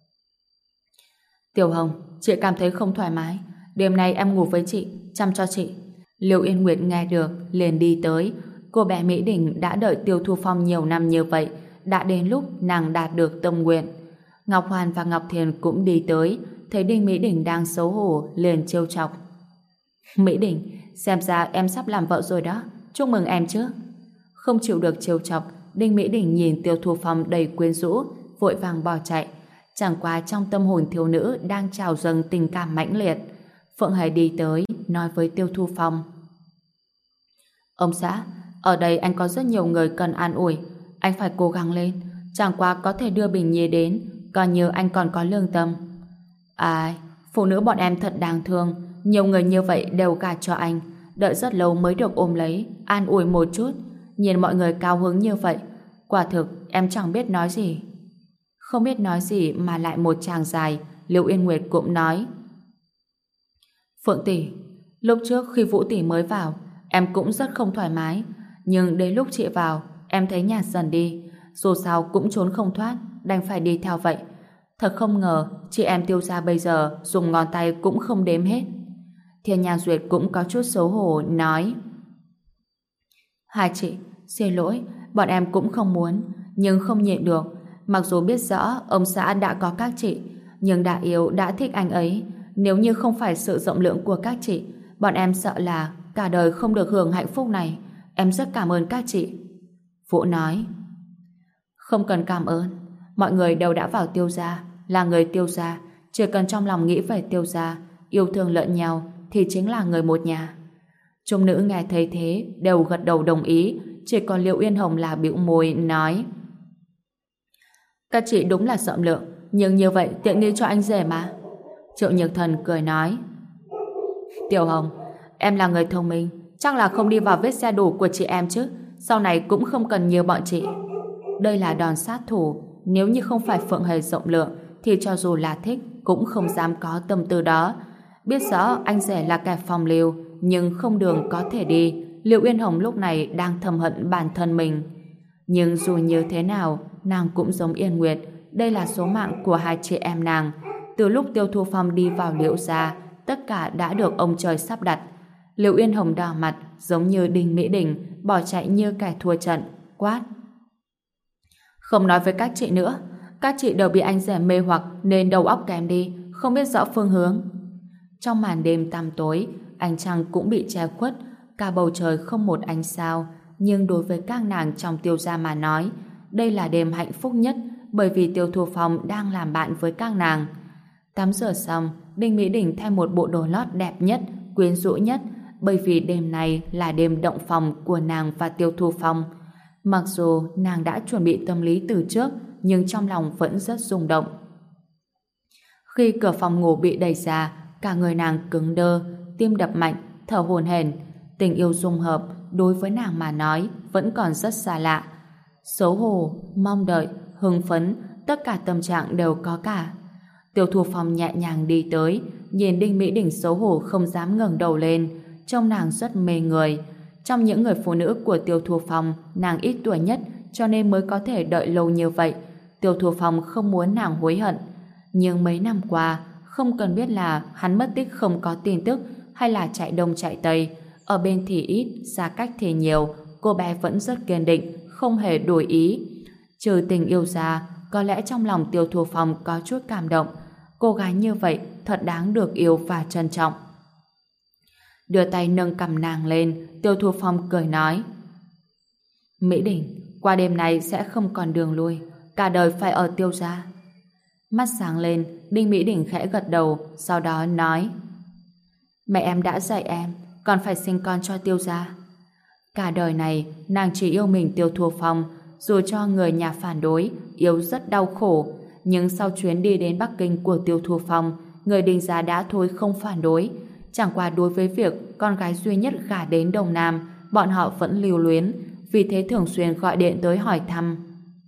Tiểu Hồng, chị cảm thấy không thoải mái. Đêm nay em ngủ với chị, chăm cho chị. Liêu Yên Nguyệt nghe được, liền đi tới. Cô bé Mỹ Đình đã đợi Tiêu Thu Phong nhiều năm như vậy, đã đến lúc nàng đạt được tâm nguyện. Ngọc Hoàn và Ngọc Thiền cũng đi tới, thấy Đinh Mỹ Đình đang xấu hổ, liền trêu chọc. Mỹ Đình, xem ra em sắp làm vợ rồi đó, chúc mừng em chứ. Không chịu được trêu chọc, Đinh Mỹ Đình nhìn Tiêu Thu Phong đầy quyến rũ, vội vàng bỏ chạy. Chẳng qua trong tâm hồn thiếu nữ đang trào dâng tình cảm mãnh liệt. Phượng Hề đi tới, nói với Tiêu Thu Phong: Ông xã, ở đây anh có rất nhiều người cần an ủi, anh phải cố gắng lên, chẳng qua có thể đưa Bình Nhi đến, coi như anh còn có lương tâm. Ai, phụ nữ bọn em thật đáng thương, nhiều người như vậy đều gả cho anh, đợi rất lâu mới được ôm lấy, an ủi một chút. Nhìn mọi người cao hứng như vậy, Quả thực em chẳng biết nói gì. Không biết nói gì mà lại một tràng dài, Liễu Yên Nguyệt cũng nói: Phượng tỷ, lúc trước khi Vũ tỷ mới vào, em cũng rất không thoải mái, nhưng đến lúc chị vào, em thấy nhạt dần đi, dù sao cũng trốn không thoát, đành phải đi theo vậy. Thật không ngờ, chị em Tiêu gia bây giờ dùng ngón tay cũng không đếm hết. Thiên Nha Duyệt cũng có chút xấu hổ nói: Hai chị, xin lỗi, bọn em cũng không muốn, nhưng không nhịn được. Mặc dù biết rõ ông xã đã có các chị, nhưng đã yêu, đã thích anh ấy. Nếu như không phải sự rộng lượng của các chị, bọn em sợ là cả đời không được hưởng hạnh phúc này. Em rất cảm ơn các chị. Vũ nói: Không cần cảm ơn, mọi người đều đã vào Tiêu gia, là người Tiêu gia, chỉ cần trong lòng nghĩ về Tiêu gia, yêu thương lẫn nhau thì chính là người một nhà. Trung nữ nghe thấy thế đều gật đầu đồng ý, chỉ còn Liễu Yên Hồng là bĩu môi nói: Các chị đúng là rộng lượng, nhưng như vậy tiện nghi cho anh rể mà. Triệu Nhược Thần cười nói: Tiểu Hồng, em là người thông minh, chắc là không đi vào vết xe đổ của chị em chứ, sau này cũng không cần nhiều bọn chị. Đây là đòn sát thủ, nếu như không phải Phượng Hề rộng lượng thì cho dù là thích cũng không dám có tâm tư đó. Biết rõ anh rể là kẻ phong lưu, nhưng không đường có thể đi. Liễu Yên Hồng lúc này đang thầm hận bản thân mình. Nhưng dù như thế nào, nàng cũng giống Yên Nguyệt, đây là số mạng của hai chị em nàng. Từ lúc Tiêu Thu Phong đi vào Liễu gia, tất cả đã được ông trời sắp đặt. Liễu Yên Hồng đỏ mặt, giống như Đinh Mỹ Đình, bỏ chạy như kẻ thua trận, quát: Không nói với các chị nữa, các chị đều bị anh rể mê hoặc nên đầu óc kém đi, không biết rõ phương hướng. Trong màn đêm tăm tối, ánh trăng cũng bị che khuất, cả bầu trời không một ánh sao, nhưng đối với các nàng trong Tiêu gia mà nói, đây là đêm hạnh phúc nhất, bởi vì Tiêu Thu Phong đang làm bạn với các nàng. Tắm rửa xong, Đinh Mỹ Đình thay một bộ đồ lót đẹp nhất, quyến rũ nhất, bởi vì đêm này là đêm động phòng của nàng và Tiêu Thu Phong. Mặc dù nàng đã chuẩn bị tâm lý từ trước, nhưng trong lòng vẫn rất rung động. Khi cửa phòng ngủ bị đẩy ra, cả người nàng cứng đơ, tim đập mạnh, thở hổn hển. Tình yêu dung hợp đối với nàng mà nói vẫn còn rất xa lạ. Xấu hổ, mong đợi, hưng phấn, tất cả tâm trạng đều có cả. Tiêu Thu Phong nhẹ nhàng đi tới, nhìn Đinh Mỹ Đình xấu hổ không dám ngẩng đầu lên, trông nàng rất mê người. Trong những người phụ nữ của Tiêu Thu Phong, nàng ít tuổi nhất, cho nên mới có thể đợi lâu như vậy. Tiêu Thu Phong không muốn nàng hối hận. Nhưng mấy năm qua, không cần biết là hắn mất tích không có tin tức hay là chạy đông chạy tây, ở bên thì ít, xa cách thì nhiều, cô bé vẫn rất kiên định, không hề đổi ý. Trừ tình yêu ra, có lẽ trong lòng Tiêu Thu Phong có chút cảm động. Cô gái như vậy thật đáng được yêu và trân trọng. Đưa tay nâng cằm nàng lên, Tiêu Thu Phong cười nói: Mỹ Đình, qua đêm này sẽ không còn đường lui, cả đời phải ở Tiêu gia. Mắt sáng lên, Đinh Mỹ Đình khẽ gật đầu, sau đó nói: Mẹ em đã dạy em, còn phải sinh con cho Tiêu gia. Cả đời này, nàng chỉ yêu mình Tiêu Thu Phong, dù cho người nhà phản đối, yêu rất đau khổ, nhưng sau chuyến đi đến Bắc Kinh của Tiêu Thu Phong, người Đinh gia đã thôi không phản đối. Chẳng qua đối với việc con gái duy nhất gả đến Đông Nam, bọn họ vẫn lưu luyến, vì thế thường xuyên gọi điện tới hỏi thăm.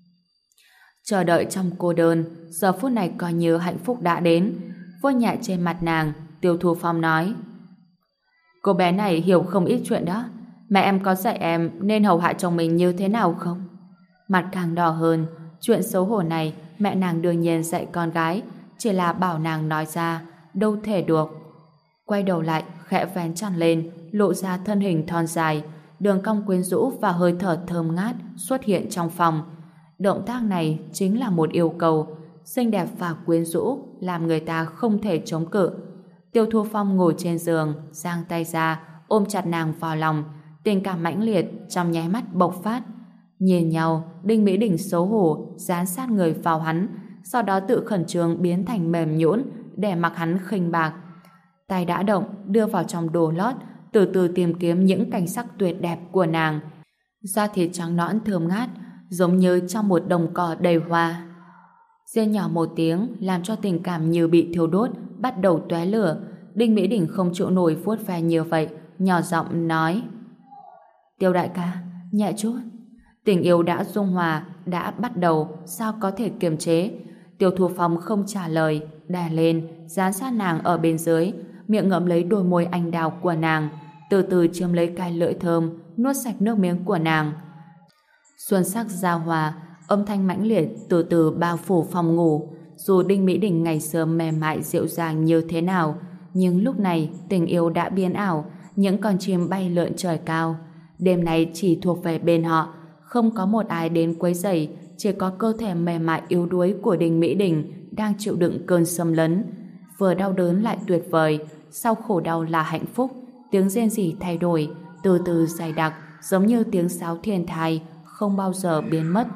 Chờ đợi trong cô đơn, giờ phút này coi như hạnh phúc đã đến. Vuốt nhẹ trên mặt nàng, Tiêu Thu Phong nói: Cô bé này hiểu không ít chuyện đó. Mẹ em có dạy em nên hầu hạ chồng mình như thế nào không? Mặt càng đỏ hơn. Chuyện xấu hổ này mẹ nàng đương nhiên dạy con gái, chỉ là bảo nàng nói ra đâu thể được. Quay đầu lại, khẽ vén chăn lên, lộ ra thân hình thon dài, đường cong quyến rũ và hơi thở thơm ngát xuất hiện trong phòng. Động tác này chính là một yêu cầu, xinh đẹp và quyến rũ, làm người ta không thể chống cự. Tiêu Thu Phong ngồi trên giường, giang tay ra, ôm chặt nàng vào lòng, tình cảm mãnh liệt trong nháy mắt bộc phát. Nhìn nhau, Đinh Mỹ Đình xấu hổ dán sát người vào hắn, sau đó tự khẩn trương biến thành mềm nhũn để mặc hắn khinh bạc. Tay đã động, đưa vào trong đồ lót, từ từ tìm kiếm những cảnh sắc tuyệt đẹp của nàng. Da thịt trắng nõn thơm ngát, giống như trong một đồng cỏ đầy hoa. Rên nhỏ một tiếng, làm cho tình cảm như bị thiêu đốt, bắt đầu tóe lửa. Đinh Mỹ Đình không chịu nổi vuốt ve như vậy, nhỏ giọng nói: Tiêu đại ca, nhẹ chút. Tình yêu đã dung hòa, đã bắt đầu, sao có thể kiềm chế? Tiêu Thu Phong không trả lời, đè lên, dán sát nàng ở bên dưới, miệng ngậm lấy đôi môi anh đào của nàng, từ từ chiếm lấy cái lưỡi thơm, nuốt sạch nước miếng của nàng. Xuân sắc giao hòa, âm thanh mãnh liệt từ từ bao phủ phòng ngủ. Dù Đinh Mỹ Đình ngày xưa mềm mại dịu dàng như thế nào, nhưng lúc này tình yêu đã biến ảo, những con chim bay lượn trời cao. Đêm này chỉ thuộc về bên họ, không có một ai đến quấy rầy, chỉ có cơ thể mềm mại yếu đuối của Đinh Mỹ Đình đang chịu đựng cơn xâm lấn. Vừa đau đớn lại tuyệt vời, sau khổ đau là hạnh phúc. Tiếng rên rỉ thay đổi, từ từ dày đặc, giống như tiếng sáo thiên thai, không bao giờ biến mất.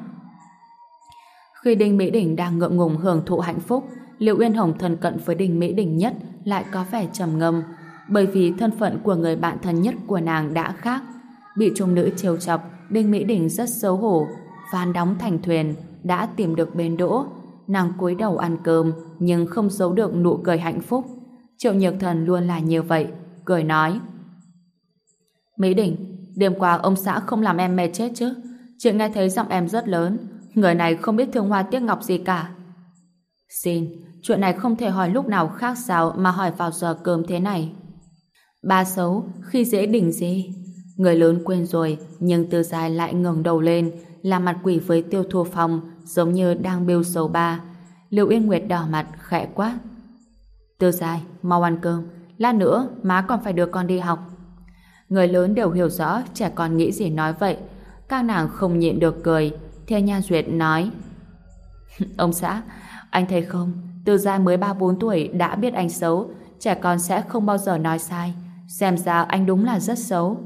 Khi Đinh Mỹ Đình đang ngượng ngùng hưởng thụ hạnh phúc, Liệu Uyên Hồng thân cận với Đinh Mỹ Đình nhất lại có vẻ trầm ngâm, bởi vì thân phận của người bạn thân nhất của nàng đã khác. Bị trung nữ trêu chọc, Đinh Mỹ Đình rất xấu hổ, ván đóng thành thuyền, đã tìm được bến đỗ. Nàng cúi đầu ăn cơm, nhưng không giấu được nụ cười hạnh phúc. Triệu Nhược Thần luôn là như vậy, cười nói: Mỹ Đình, đêm qua ông xã không làm em mệt chết chứ? Chị nghe thấy giọng em rất lớn, người này không biết thương hoa tiếc ngọc gì cả. Xin, chuyện này không thể hỏi lúc nào khác sao mà hỏi vào giờ cơm thế này. Ba xấu, khi dễ đỉnh gì? Người lớn quên rồi, nhưng Tư Giai lại ngẩng đầu lên, làm mặt quỷ với Tiêu Thu Phong, giống như đang bêu xấu ba. Lưu Yên Nguyệt đỏ mặt, khẽ quát: Tư Giai, mau ăn cơm, lát nữa má còn phải đưa con đi học. Người lớn đều hiểu rõ trẻ con nghĩ gì nói vậy. Các nàng không nhịn được cười. Theo Nha Duyệt nói: Ông xã, anh thấy không, Tư Giai mới 3-4 tuổi đã biết anh xấu, trẻ con sẽ không bao giờ nói sai. Xem ra anh đúng là rất xấu.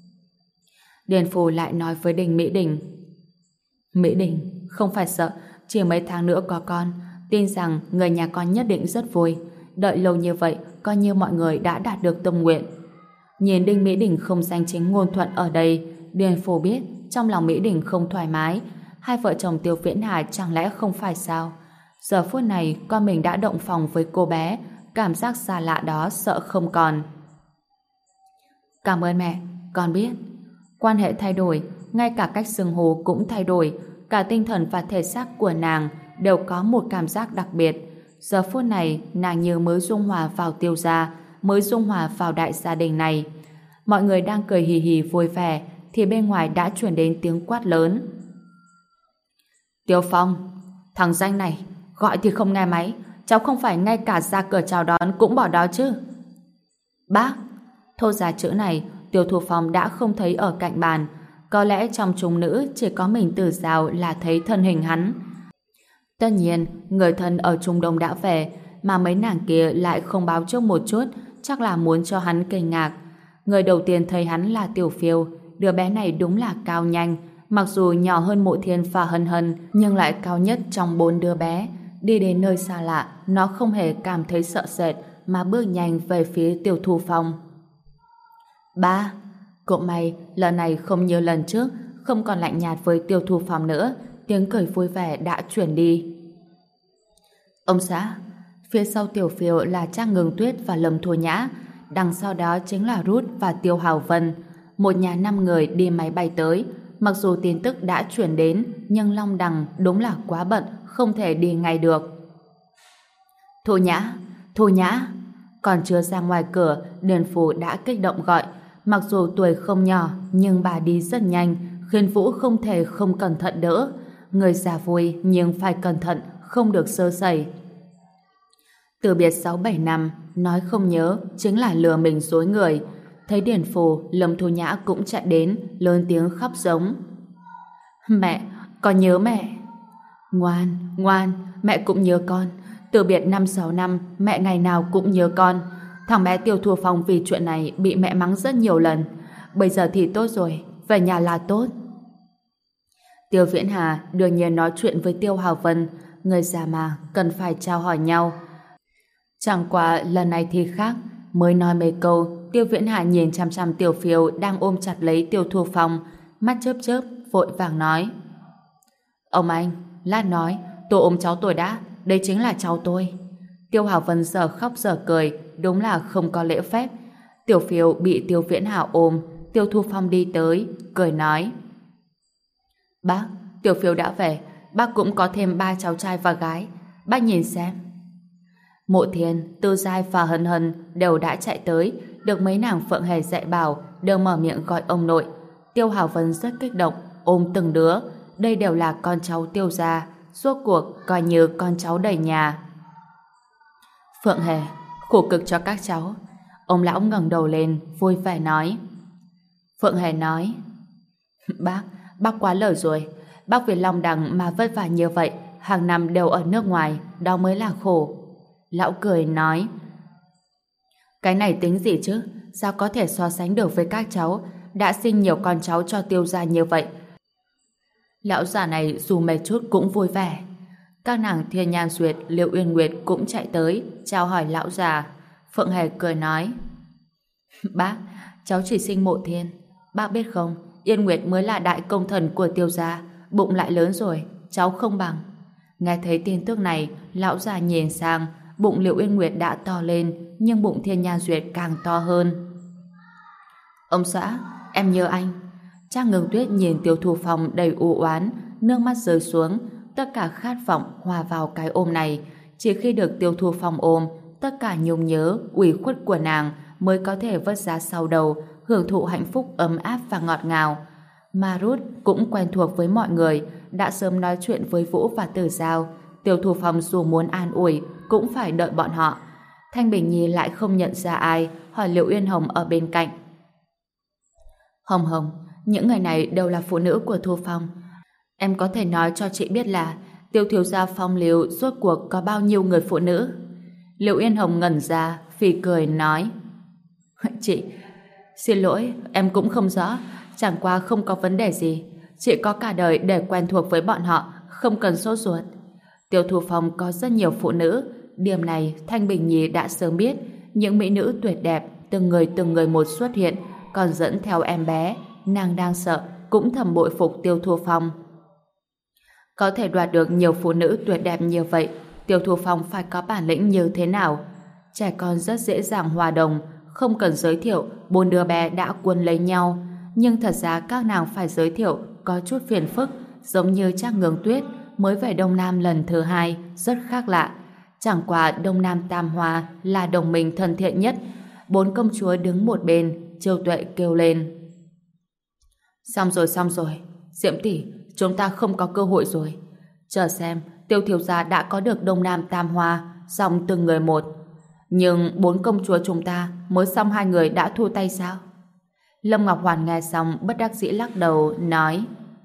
Điền Phù lại nói với Đinh Mỹ Đình: Mỹ Đình, không phải sợ, chỉ mấy tháng nữa có con, tin rằng người nhà con nhất định rất vui. Đợi lâu như vậy, coi như mọi người đã đạt được tâm nguyện. Nhìn Đinh Mỹ Đình không danh chính ngôn thuận ở đây, Điền Phù biết trong lòng Mỹ Đình không thoải mái. Hai vợ chồng Tiêu Viễn Hà chẳng lẽ không phải sao? Giờ phút này con mình đã động phòng với cô bé, cảm giác xa lạ đó sợ không còn. Cảm ơn mẹ, con biết. Quan hệ thay đổi, ngay cả cách xưng hô cũng thay đổi, cả tinh thần và thể xác của nàng đều có một cảm giác đặc biệt. Giờ phút này nàng như mới dung hòa vào Tiêu gia, mới dung hòa vào đại gia đình này. Mọi người đang cười hì hì vui vẻ, thì bên ngoài đã truyền đến tiếng quát lớn: Tiêu Phong, thằng danh này, gọi thì không nghe máy, cháu không phải ngay cả ra cửa chào đón cũng bỏ đó chứ? Bác, thốt ra chữ này, Tiêu Thu Phong đã không thấy ở cạnh bàn. Có lẽ trong chúng nữ chỉ có mình Tử Giao là thấy thân hình hắn. Tất nhiên, người thân ở Trung Đông đã về, mà mấy nàng kia lại không báo trước một chút, chắc là muốn cho hắn kinh ngạc. Người đầu tiên thấy hắn là Tiểu Phiêu, đứa bé này đúng là cao nhanh, mặc dù nhỏ hơn Mộ Thiên và Hân Hân, nhưng lại cao nhất trong 4 đứa bé. Đi đến nơi xa lạ, nó không hề cảm thấy sợ sệt, mà bước nhanh về phía Tiêu Thu Phong. Ba, cũng may lần này không như lần trước, không còn lạnh nhạt với Tiêu Thu Phong nữa, tiếng cười vui vẻ đã chuyển đi. Ông xã, phía sau Tiểu Phiêu là Trác Ngưng Tuyết và Lâm Thu Nhã, đằng sau đó chính là Rút và Tiêu Hào Vân. Một nhà 5 người đi máy bay tới. Mặc dù tin tức đã chuyển đến, nhưng Long Đằng đúng là quá bận, không thể đi ngay được. Thu Nhã, Thu Nhã. Còn chưa ra ngoài cửa, Điền Phù đã kích động gọi. Mặc dù tuổi không nhỏ, nhưng bà đi rất nhanh, khiến Vũ không thể không cẩn thận đỡ. Người già vui, nhưng phải cẩn thận, không được sơ sẩy. Từ biệt 6-7 năm, nói không nhớ, chính là lừa mình dối người. Thấy Điền Phù, Lâm Thu Nhã cũng chạy đến, lớn tiếng khóc giống: Mẹ, con nhớ mẹ. Ngoan, ngoan, mẹ cũng nhớ con. Từ biệt 5-6 năm, mẹ ngày nào cũng nhớ con. Thằng bé Tiêu Thu Phong vì chuyện này bị mẹ mắng rất nhiều lần. Bây giờ thì tốt rồi, về nhà là tốt. Tiêu Viễn Hà đương nhiên nói chuyện với Tiêu Hào Vân. Người già mà, cần phải trao hỏi nhau. Chẳng qua lần này thì khác. Mới nói mấy câu, Tiêu Viễn Hà nhìn chằm chằm Tiểu Phiêu đang ôm chặt lấy Tiêu Thu Phong, mắt chớp chớp, vội vàng nói: Ông anh, lát nói, tôi ôm cháu tôi đã, đây chính là cháu tôi. Tiêu Hào Vân giờ khóc giờ cười, đúng là không có lễ phép. Tiểu Phiêu bị Tiêu Viễn Hà ôm, Tiêu Thu Phong đi tới, cười nói: Bác, Tiểu Phiêu đã về, bác cũng có thêm 3 cháu trai và gái. Bác nhìn xem. Mộ Thiên, Tư Giai và Hân Hân đều đã chạy tới, được mấy nàng Phượng Hề dạy bảo, đều mở miệng gọi ông nội. Tiêu Hào Vân rất kích động, ôm từng đứa. Đây đều là con cháu Tiêu gia, suốt cuộc coi như con cháu đầy nhà. Phượng Hề, khổ cực cho các cháu. Ông lão ngẩng đầu lên, vui vẻ nói. Phượng Hề nói, bác quá lời rồi. Bác vì Long Đằng mà vất vả như vậy, hàng năm đều ở nước ngoài, đó mới là khổ. Lão cười nói, cái này tính gì chứ, sao có thể so sánh được với các cháu, đã sinh nhiều con cháu cho Tiêu gia như vậy. Lão già này dù mệt chút cũng vui vẻ. Các nàng Thiên Nhan Duyệt, Liệu Uyên Nguyệt cũng chạy tới, chào hỏi lão già. Phượng Hề cười nói, bác, cháu chỉ sinh Mộ Thiên. Bác biết không, Yên Nguyệt mới là đại công thần của Tiêu gia, bụng lại lớn rồi, cháu không bằng. Nghe thấy tin tức này, lão già nhìn sang, bụng Liệu Uyên Nguyệt đã to lên, nhưng bụng Thiên Nhan Duyệt càng to hơn. Ông xã, em nhớ anh. Trang Ngưng Tuyết nhìn Tiêu Thu Phong đầy u oán, nước mắt rơi xuống, tất cả khát vọng hòa vào cái ôm này. Chỉ khi được Tiêu Thu Phong ôm, tất cả nhung nhớ, ủy khuất của nàng mới có thể vớt ra sau đầu, hưởng thụ hạnh phúc ấm áp và ngọt ngào. Marut cũng quen thuộc với mọi người, đã sớm nói chuyện với Vũ và Tử Giao. Tiêu Thu Phong dù muốn an ủi, cũng phải đợi bọn họ. Thanh Bình Nhi lại không nhận ra ai, hỏi Liệu Uyên Hồng ở bên cạnh. Hồng Hồng, những người này đều là phụ nữ của Thu Phong. Em có thể nói cho chị biết là Tiêu thiếu gia Phong Liêu rốt cuộc có bao nhiêu người phụ nữ? Liệu Uyên Hồng ngẩn ra, phì cười nói, chị, xin lỗi, em cũng không rõ, chẳng qua không có vấn đề gì. Chị có cả đời để quen thuộc với bọn họ, không cần sốt ruột. Tiêu Thu Phong có rất nhiều phụ nữ, điểm này Thanh Bình Nhi đã sớm biết. Những mỹ nữ tuyệt đẹp, từng người một xuất hiện, còn dẫn theo em bé. Nàng đang sợ, cũng thầm bội phục Tiêu Thu Phong. Có thể đoạt được nhiều phụ nữ tuyệt đẹp như vậy, Tiêu Thu Phong phải có bản lĩnh như thế nào? Trẻ con rất dễ dàng hòa đồng, không cần giới thiệu, 4 đứa bé đã cuốn lấy nhau. Nhưng thật ra các nàng phải giới thiệu có chút phiền phức, giống như Trác Ngưng Tuyết mới về Đông Nam lần thứ 2, rất khác lạ. Chẳng qua Đông Nam Tam Hoa là đồng minh thân thiện nhất. 4 công chúa đứng một bên, Chiêu Tuệ kêu lên. Xong rồi, Diễm tỷ, chúng ta không có cơ hội rồi. Chờ xem, Tiêu thiếu gia đã có được Đông Nam Tam Hoa, xong từng người một. Nhưng 4 công chúa chúng ta mới xong 2 người đã thua tay sao? Lâm Ngọc Hoàn nghe xong bất đắc dĩ lắc đầu, nói,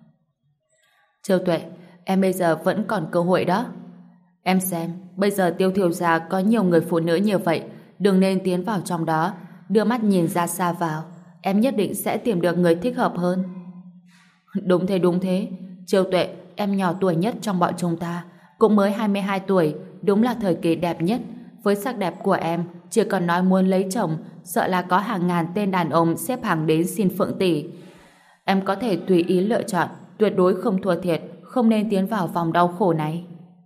Chiêu Tuệ, em bây giờ vẫn còn cơ hội đó. Em xem, bây giờ Tiêu thiếu gia có nhiều người phụ nữ như vậy, đừng nên tiến vào trong đó, đưa mắt nhìn ra xa vào. Em nhất định sẽ tìm được người thích hợp hơn. Đúng thế. Chiêu Tuệ, em nhỏ tuổi nhất trong bọn chúng ta, cũng mới 22 tuổi, đúng là thời kỳ đẹp nhất. Với sắc đẹp của em, chỉ cần nói muốn lấy chồng, sợ là có hàng ngàn tên đàn ông xếp hàng đến xin Phượng tỷ. Em có thể tùy ý lựa chọn, tuyệt đối không thua thiệt, không nên tiến vào vòng đau khổ này.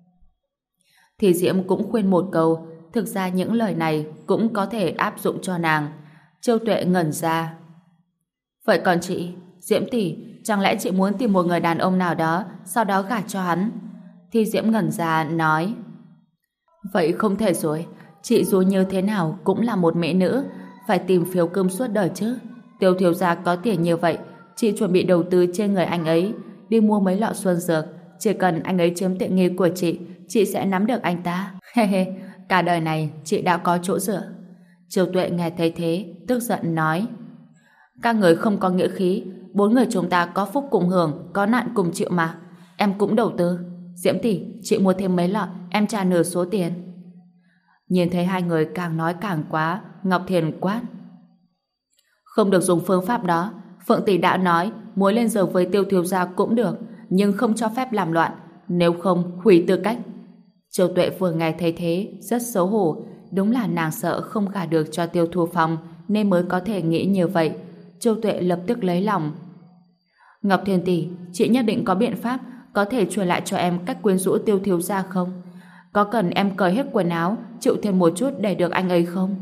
Thì Diễm cũng khuyên một câu, thực ra những lời này cũng có thể áp dụng cho nàng. Chiêu Tuệ ngẩn ra. Vậy còn chị, Diễm tỷ, chẳng lẽ chị muốn tìm một người đàn ông nào đó, sau đó gả cho hắn? Thì Diễm ngẩn ra nói, vậy không thể rồi, chị dù như thế nào cũng là một mỹ nữ, phải tìm phiếu cơm suốt đời chứ. Tiêu thiếu gia có tiền như vậy, chị chuẩn bị đầu tư trên người anh ấy, đi mua mấy lọ xuân dược, chỉ cần anh ấy chiếm tiện nghi của chị sẽ nắm được anh ta. Cả đời này chị đã có chỗ dựa. Chiêu Tuệ nghe thấy thế, tức giận nói, các người không có nghĩa khí, 4 người chúng ta có phúc cùng hưởng, có nạn cùng chịu mà. Em cũng đầu tư. Diễm tỷ, chị mua thêm mấy lọ, em trả nửa số tiền. Nhìn thấy hai người càng nói càng quá, Ngọc Thiền quát, không được dùng phương pháp đó. Phượng tỷ đã nói muốn lên giường với Tiêu thiếu gia cũng được, nhưng không cho phép làm loạn, nếu không hủy tư cách. Chiêu Tuệ vừa nghe thấy thế rất xấu hổ, đúng là nàng sợ không gả được cho Tiêu Thu Phong nên mới có thể nghĩ như vậy. Chiêu Tuệ lập tức lấy lòng. Ngọc Thiền tỷ, chị nhất định có biện pháp có thể truyền lại cho em cách quyến rũ Tiêu thiếu gia không? Có cần em cởi hết quần áo, chịu thêm một chút để được anh ấy không?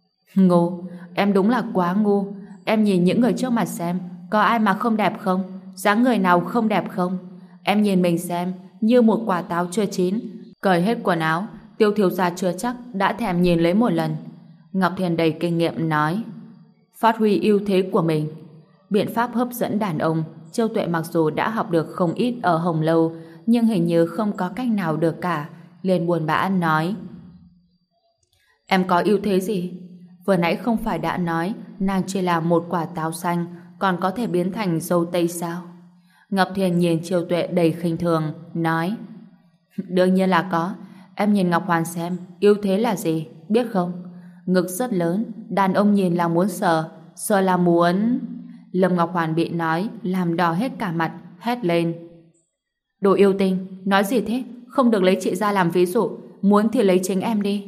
Ngu, em đúng là quá ngu. Em nhìn những người trước mặt xem, có ai mà không đẹp không? dáng người nào không đẹp không? Em nhìn mình xem, như một quả táo chưa chín. Cởi hết quần áo, Tiêu thiếu gia chưa chắc đã thèm nhìn lấy một lần. Ngọc Thiền đầy kinh nghiệm nói. Phát huy ưu thế của mình. Biện pháp hấp dẫn đàn ông, Chiêu Tuệ mặc dù đã học được không ít ở Hồng Lâu, nhưng hình như không có cách nào được cả. Liền buồn bã nói. Em có ưu thế gì? Vừa nãy không phải đã nói nàng chỉ là một quả táo xanh, còn có thể biến thành dâu tây sao? Ngọc Thiền nhìn Chiêu Tuệ đầy khinh thường, nói. Đương nhiên là có. Em nhìn Ngọc Hoàn xem, ưu thế là gì, biết không? Ngực rất lớn, đàn ông nhìn là muốn sờ, sờ là muốn... Lâm Ngọc Hoàn bị nói, làm đỏ hết cả mặt, hét lên. Đồ yêu tinh, nói gì thế? Không được lấy chị ra làm ví dụ, muốn thì lấy chính em đi.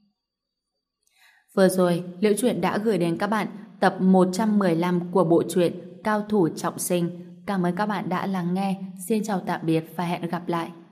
Vừa rồi, Liễu Chuyện đã gửi đến các bạn tập 115 của bộ truyện Cao thủ trọng sinh. Cảm ơn các bạn đã lắng nghe. Xin chào tạm biệt và hẹn gặp lại.